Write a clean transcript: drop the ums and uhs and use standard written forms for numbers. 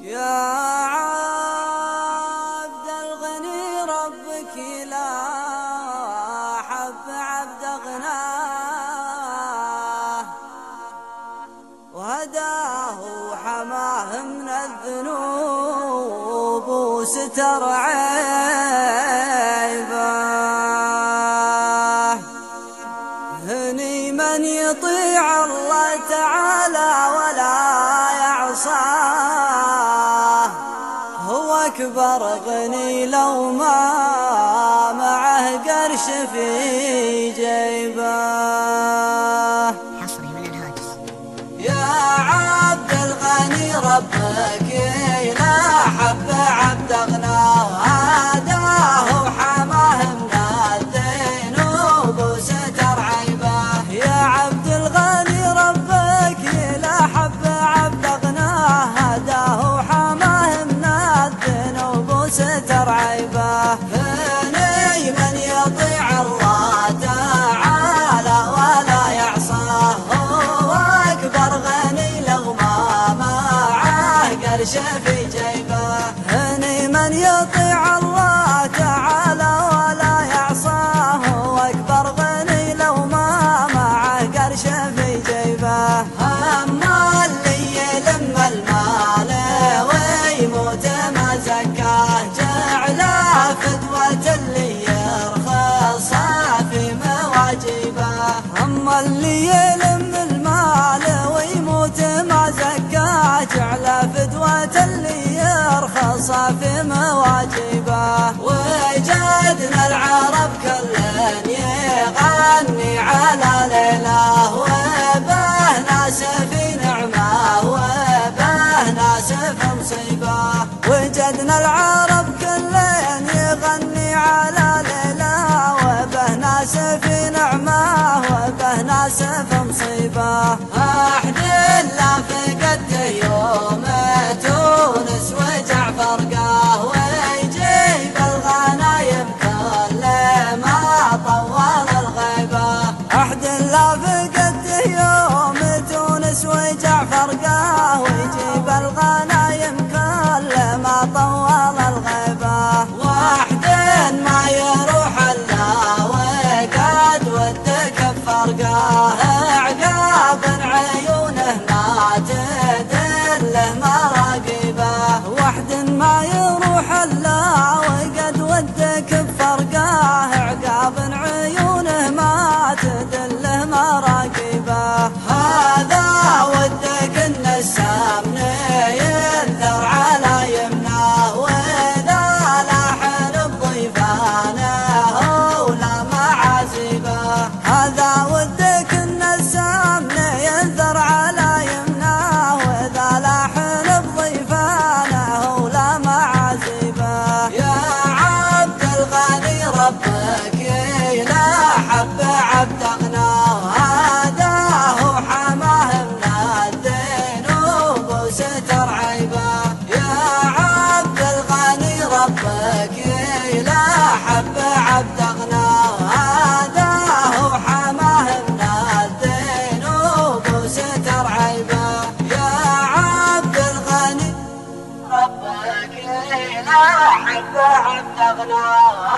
يا عبد الغني ربك لا حب عبد غناه، وهداه وحماه من الذنوب وستر عيبه. هني من يطيع الله تعالى ولا يعصاه، هو أكبر غني لو ما معه قرش في جيبه. حصري من الهاجس. يا عبد الغني ربك لا حب عبد غناه، هداه وحماه من الذنوب وستر عيبه. يا عبد الغني ربك لا حب عبد غناه، هداه وحماه من الذنوب وستر عيبه. هني من يطيع الله تعالى ولا يعصاه، هو أكبر غني لو ما معه قرش في جيبه. هني من يطيع الله تعالى ولا يعصاه، هو أكبر غني لو ما معه قرش في جيبه. أما اللي يلم المال ويموت ما زكاه، جعله فدوة اللي يرخص في مواجبه. أما اللي يلم المال ويموت ما زكاه، جعله فدوة اللي يرخص في مواجبه. وجدنا العرب كلن يغني على ليله، وبه ناس في نعمه وبه ناس في مصيبه. وجدنا العرب كلن يغني على ليله، وبه ناس في نعمه وبه ناس في مصيبه. أحد لا فقدته يوم تونس وجعفر قاه، ويجيب الغنايم كل ما طول الغيبه. أحد لا فقدته يوم تونس وجعفر قاه، ويجيب الغنايم كل ما طول الغيبه. واحد ما يروح الا وقد ودك بفرقاه، عقاب عيونه ما تدله مراقبه. واحد ما يروح الا وقد ودك بفرقاه، عقاب عيونه ما تدله مراقبه. هذا ودك ان السمن ينثر على يمناه، واذا لاحن بضيفانه ولا معازبه. هذا ودك ان السمن ينثر على يمناه، واذا لاحن بضيفانه ولا معازبه. يا عبد الغني ربك لا حب عبد غناه، هداه وحماه من الذنوب وستر عيبه. يا عبد الغني ربك لا حب عبد غناه، هداه وحماه من الذنوب وستر عيبه. يا عبد الغني ربك لا حب عبد غناه،